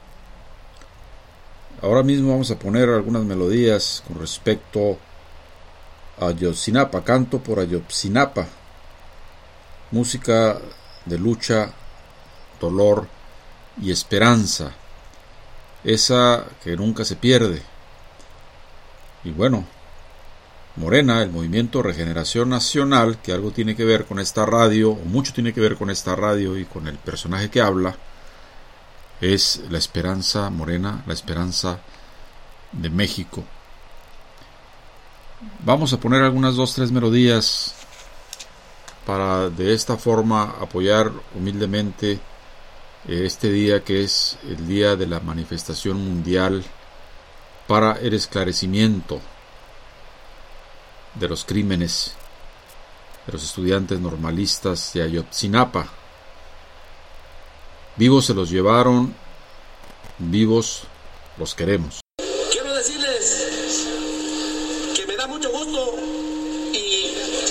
[SPEAKER 1] Ahora mismo vamos a poner algunas melodías con respecto a Ayotzinapa, canto por Ayotzinapa, música de lucha, dolor y esperanza, esa que nunca se pierde. Y bueno, Morena, el Movimiento Regeneración Nacional, que algo tiene que ver con esta radio, o mucho tiene que ver con esta radio y con el personaje que habla, es la esperanza morena, la esperanza de México. Vamos a poner algunas dos, tres melodías para de esta forma apoyar humildemente este día, que es el día de la manifestación mundial para el esclarecimiento de los crímenes de los estudiantes normalistas de Ayotzinapa. Vivos se los llevaron, vivos los queremos.
[SPEAKER 2] Quiero decirles que me da mucho gusto y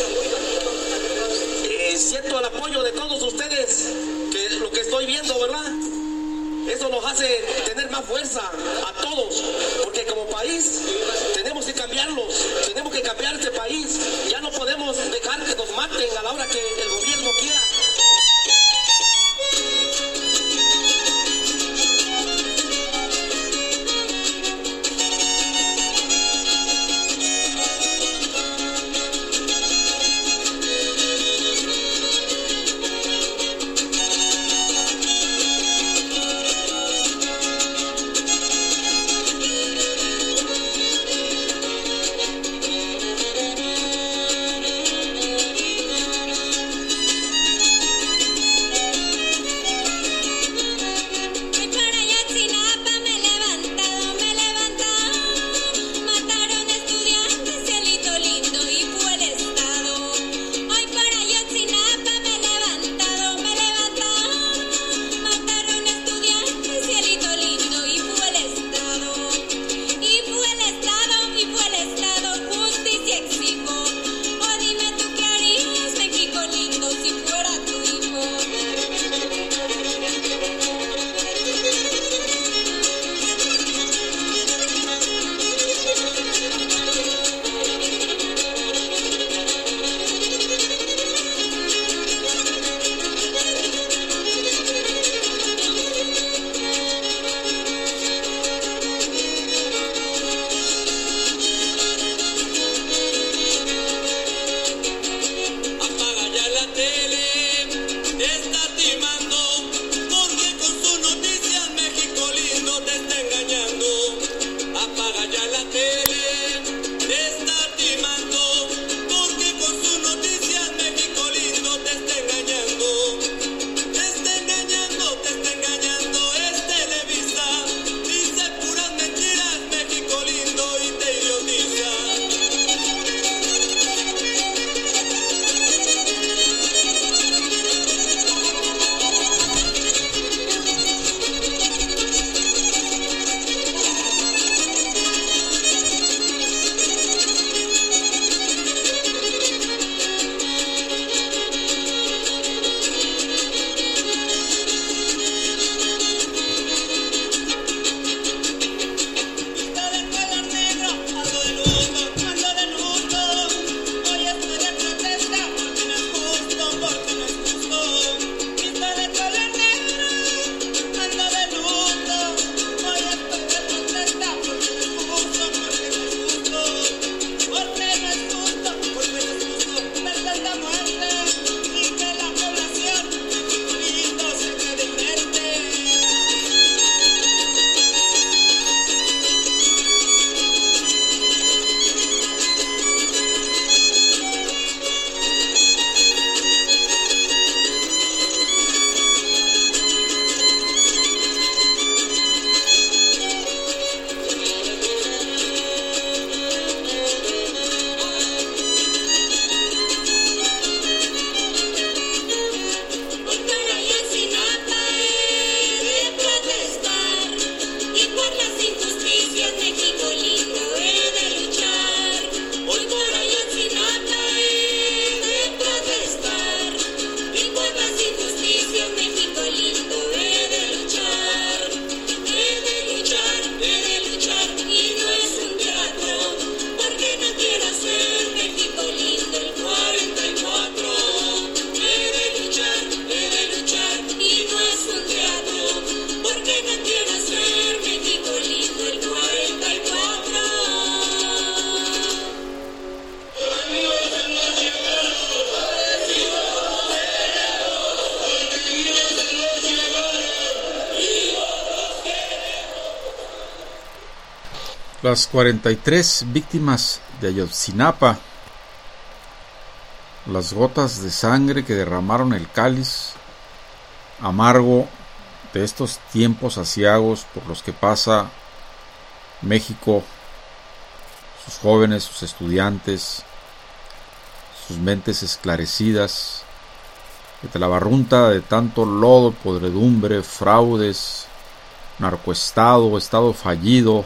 [SPEAKER 2] eh, siento el apoyo de todos ustedes, que lo que estoy viendo, ¿verdad? Eso nos hace tener más fuerza a todos, porque como país tenemos que cambiarlos, tenemos que cambiar este país. Ya no podemos dejar que nos maten a la hora que el gobierno quiera.
[SPEAKER 1] las cuarenta y tres víctimas de Ayotzinapa, las gotas de sangre que derramaron el cáliz amargo de estos tiempos aciagos por los que pasa México, sus jóvenes, sus estudiantes, sus mentes esclarecidas, de la barrunta de tanto lodo, podredumbre, fraudes, narcoestado, estado fallido,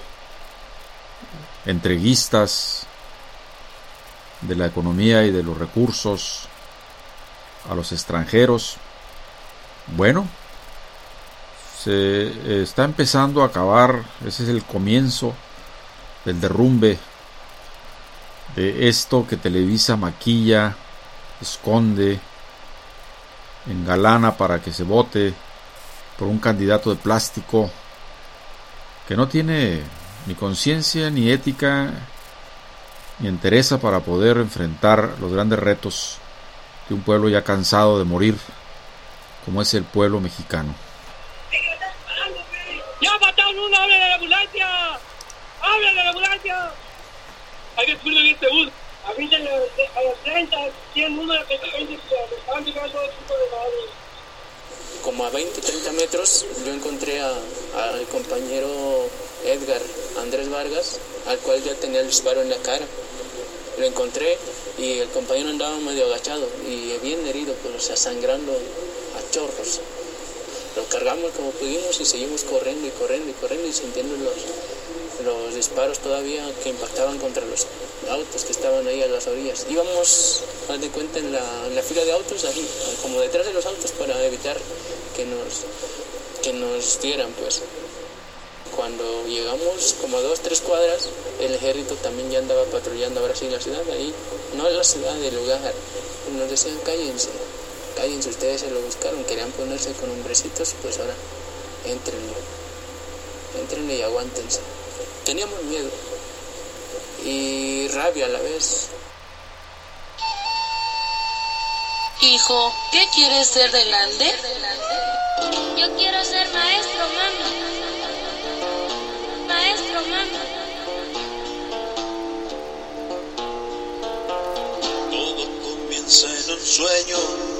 [SPEAKER 1] entreguistas de la economía y de los recursos a los extranjeros. Bueno, se está empezando a acabar, ese es el comienzo del derrumbe de esto que Televisa maquilla, esconde, engalana para que se vote por un candidato de plástico que no tiene ni conciencia, ni ética, ni entereza para poder enfrentar los grandes retos de un pueblo ya cansado de morir, como es el pueblo mexicano.
[SPEAKER 6] ¡Ya mataron uno! ¡Hablen de la ambulancia! ¡Hablen de la ambulancia! Hay que subirlo en este bus. Avísenle a los treinta, cien números que están llegando todo tipo de madres.
[SPEAKER 7] Como a veinte, treinta metros, yo encontré a, al compañero Edgar Andrés Vargas, al cual ya tenía el disparo en la cara. Lo encontré y el compañero andaba medio agachado y bien herido, pero o sea, sangrando a chorros. Lo cargamos como pudimos y seguimos corriendo y corriendo y corriendo y sintiendo los, los disparos todavía que impactaban contra los autos que estaban ahí a las orillas. Íbamos, haz de cuenta, en la, en la fila de autos, ahí, como detrás de los autos para evitar que nos, que nos dieran, pues. Cuando llegamos como a dos, tres cuadras, el ejército también ya andaba patrullando ahora sí en la ciudad, ahí, no en la ciudad, el lugar. Nos decían, cállense, cállense, ustedes se lo buscaron, querían ponerse con hombrecitos, pues ahora, éntrenle, éntrenle y aguántense. Teníamos miedo y rabia a la vez.
[SPEAKER 8] Hijo, ¿qué quieres ser de grande?
[SPEAKER 9] Yo quiero ser maestro, mami. Maestro, mami.
[SPEAKER 10] Todo comienza en un sueño,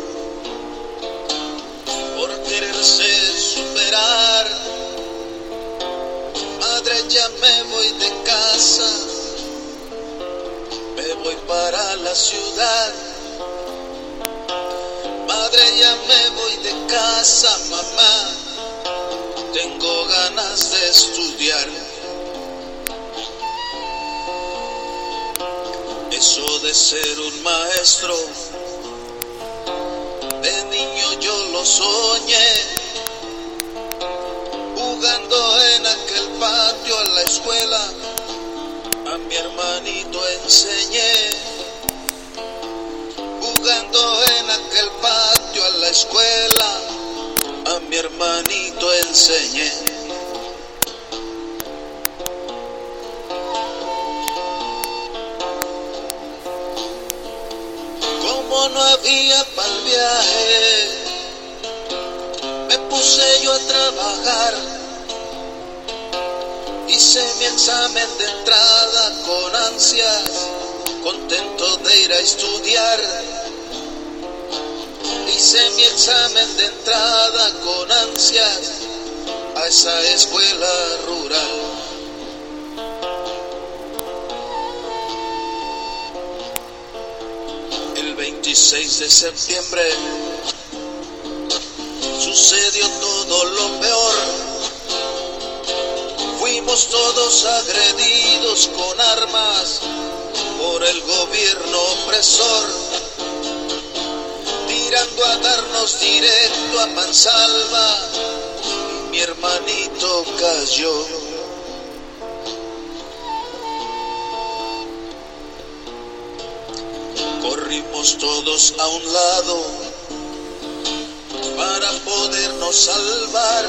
[SPEAKER 10] por quererse superar. Madre, ya me voy de casa, me voy para la ciudad. Madre, ya me voy de casa, mamá, tengo ganas de estudiar. Eso de ser un maestro, de niño yo lo soñé, jugando en aquel patio a la escuela, a mi hermanito enseñé. Jugando en aquel patio a la escuela, a mi hermanito enseñé. Como no había pa'l viaje, me puse yo a trabajar. Hice mi examen de entrada con ansias, contento de ir a estudiar. Hice mi examen de entrada con ansias a esa escuela rural. El veintiséis de septiembre sucedió todo lo peor. Fuimos todos agredidos con armas por el gobierno opresor, tirando a darnos directo a mansalva, y mi hermanito cayó. Corrimos todos a un lado para podernos salvar.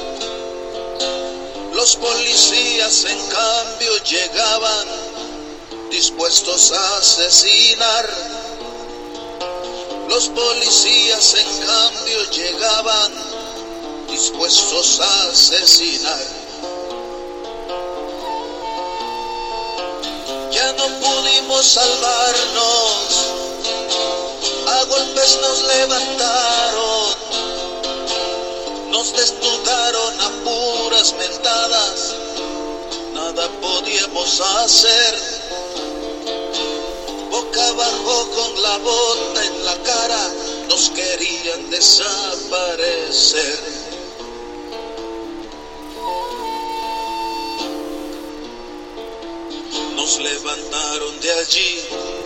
[SPEAKER 10] Los policías en cambio llegaban dispuestos a asesinar. Los policías en cambio llegaban dispuestos a asesinar. no pudimos salvarnos, a golpes nos levantaron, nos desnudaron a puras mentadas, nada podíamos hacer. Boca abajo con la bota en la cara, nos querían desaparecer. Nos levantaron de allí,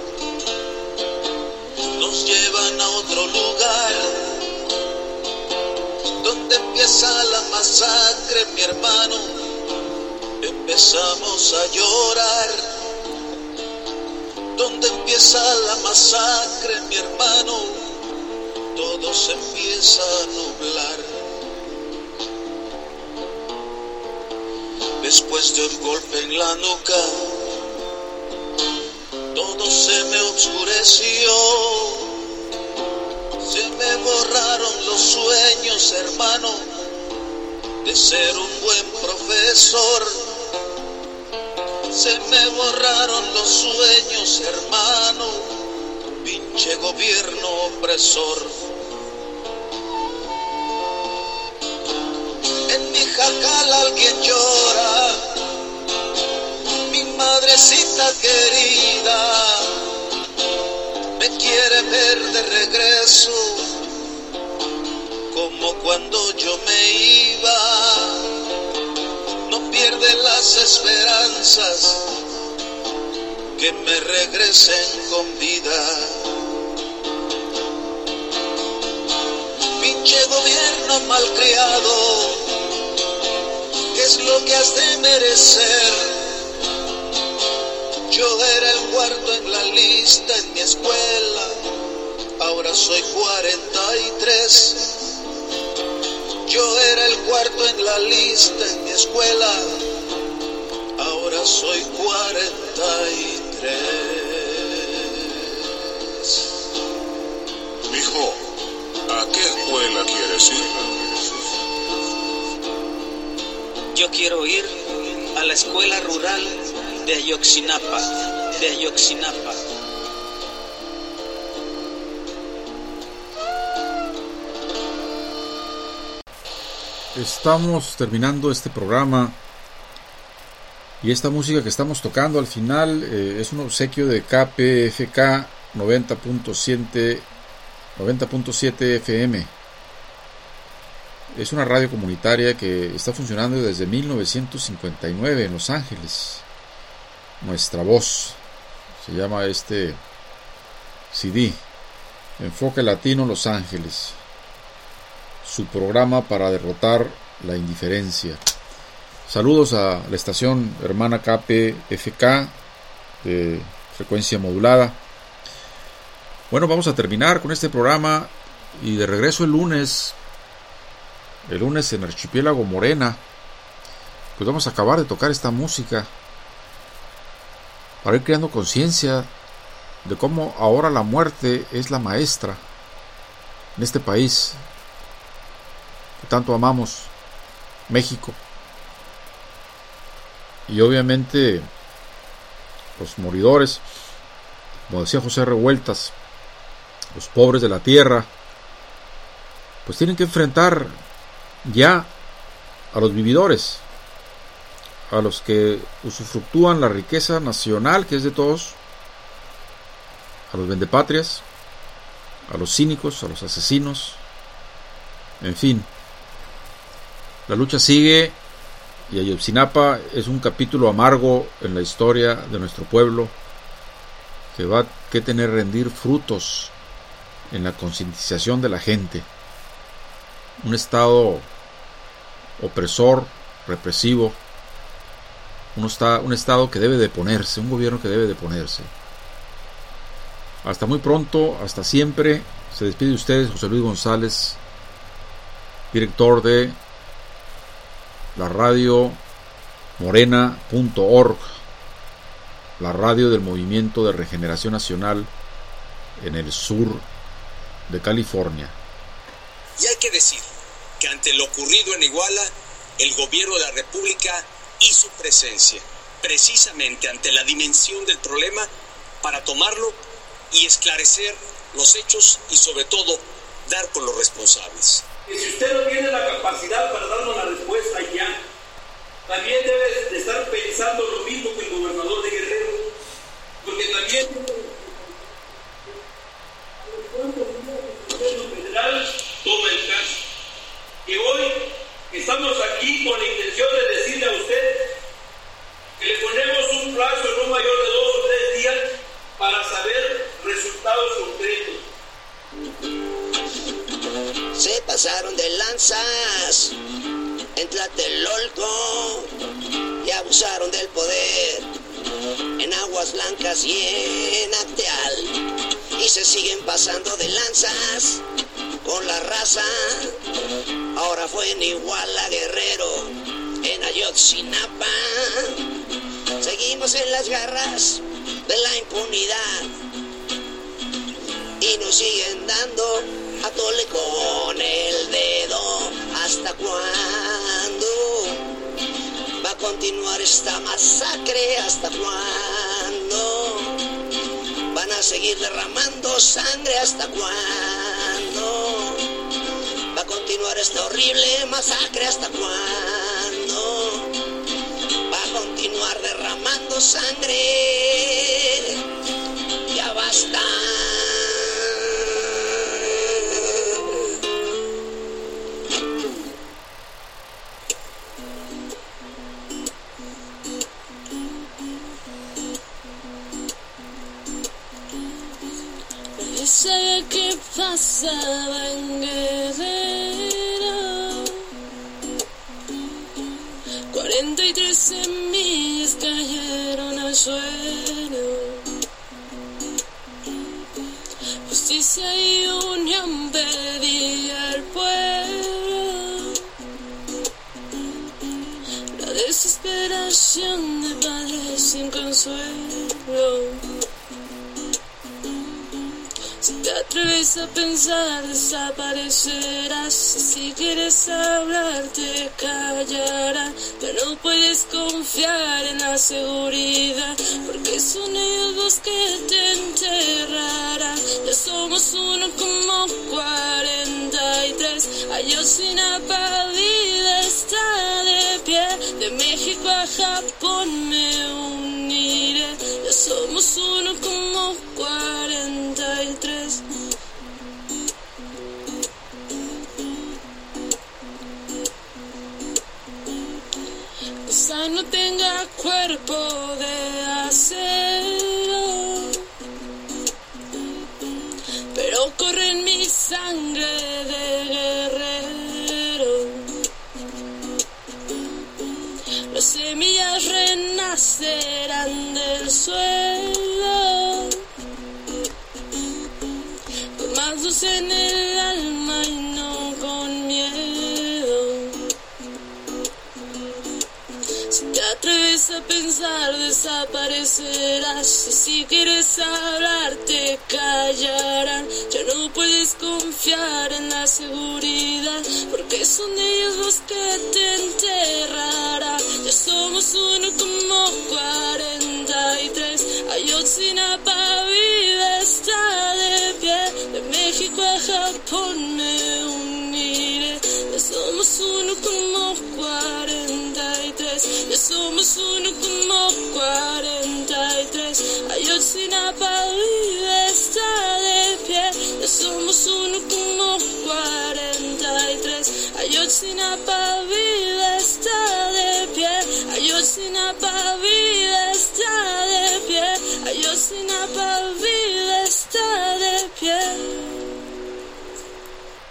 [SPEAKER 10] nos llevan a otro lugar, donde empieza la masacre, mi hermano. Empezamos a llorar. Donde empieza la masacre, mi hermano, todo se empieza a nublar. Después de un golpe en la nuca, todo se me oscureció. Se me borraron los sueños, hermano, de ser un buen profesor. Se me borraron los sueños, hermano, pinche gobierno opresor. En mi jacal alguien llora, mi madrecita querida, me quiere ver de regreso, como cuando yo me iba. No pierde las esperanzas, que me regresen con vida. Pinche gobierno malcriado, ¿qué es lo que has de merecer? Yo era el cuarto en la lista en mi escuela, ahora soy cuarenta y tres. Yo era el cuarto en la lista en mi escuela, ahora soy cuarenta y tres.
[SPEAKER 11] Mijo, ¿a qué escuela quieres ir?
[SPEAKER 12] Yo quiero ir a la escuela rural de Ayotzinapa, de Ayotzinapa.
[SPEAKER 1] Estamos terminando este programa y esta música que estamos tocando al final eh, es un obsequio de K P F K noventa punto siete F M. Es una radio comunitaria que está funcionando desde mil novecientos cincuenta y nueve en Los Ángeles. Nuestra voz se llama este C D, Enfoque Latino Los Ángeles, su programa para derrotar la indiferencia. Saludos a la estación hermana K P F K de frecuencia modulada. Bueno, vamos a terminar con este programa y de regreso el lunes, el lunes en Archipiélago Morena, pues vamos a acabar de tocar esta música para ir creando conciencia de cómo ahora la muerte es la maestra en este país que tanto amamos, México. Y obviamente los moridores, como decía José Revueltas, los pobres de la tierra, pues tienen que enfrentar ya a los vividores, a los que usufructúan la riqueza nacional que es de todos, a los vendepatrias, a los cínicos, a los asesinos, en fin. La lucha sigue y Ayotzinapa es un capítulo amargo en la historia de nuestro pueblo que va a que tener rendir frutos en la concientización de la gente. Un estado opresor, represivo, un, está, un estado que debe de ponerse, un gobierno que debe de ponerse. Hasta muy pronto, hasta siempre. Se despide de ustedes José Luis González, director de la radio morena punto org, la radio del Movimiento de Regeneración Nacional en el sur de California.
[SPEAKER 13] Y hay que decir que ante lo ocurrido en Iguala, el gobierno de la República hizo presencia.
[SPEAKER 12] precisamente ante la dimensión del problema para tomarlo y esclarecer los hechos y sobre todo dar con los responsables.
[SPEAKER 6] Y si usted no tiene la capacidad para darnos la respuesta ya, también debe de estar pensando lo mismo que el gobernador de Guerrero, porque también el gobierno federal toma el caso. Y hoy estamos aquí con la intención de decirle a usted que le ponemos un plazo no mayor de dos o tres días para saber resultados concretos.
[SPEAKER 14] Se pasaron de lanzas en Tlatelolco y abusaron del poder en Aguas Blancas y en Acteal, y se siguen pasando de lanzas con la raza. Ahora fue en Iguala, Guerrero, en Ayotzinapa. Seguimos en las garras de la impunidad y nos siguen dando a tole con el dedo. ¿Hasta cuándo va a continuar esta masacre? ¿Hasta cuándo van a seguir derramando sangre? ¿Hasta cuándo va a continuar esta horrible masacre? ¿Hasta cuándo va a continuar derramando sangre? Ya basta.
[SPEAKER 15] Sé qué pasaba en Guerrero, cuarenta y tres semillas cayeron al suelo. Justicia y unión pedía al pueblo, la desesperación de padres sin consuelo. Si te atreves a pensar, desaparecerás. Si quieres hablar, te callarán. Ya no puedes confiar en la seguridad, porque son ellos los que te enterrarán. Ya somos uno como cuarenta y tres. Ayotzinapa, vida está de pie. De México a Japón me uniré. Ya somos uno como cuarenta y tres. Quizá no tenga cuerpo de acero, pero corre en mi sangre de guerrero. Las semillas renacerán del suelo, con más luz en el alma y no con miedo. Si te atreves a pensar, desaparecerás. Y si quieres hablar, te callarán. Ya no puedes confiar en la seguridad, porque son ellos los que te enterrarán. Ya somos uno como cuarenta y tres. Ayotzinapa, viva está de pie. De México a Japón me uniré. Ya somos uno como cuarenta y tres. Ya somos uno como cuarenta y tres. Ayotzinapa, viva está de pie. Ya somos uno como cuarenta y tres. Ayotzinapa, viva está de pie. Ayotzinapa, viva está de pie. Ayotzinapa, viva.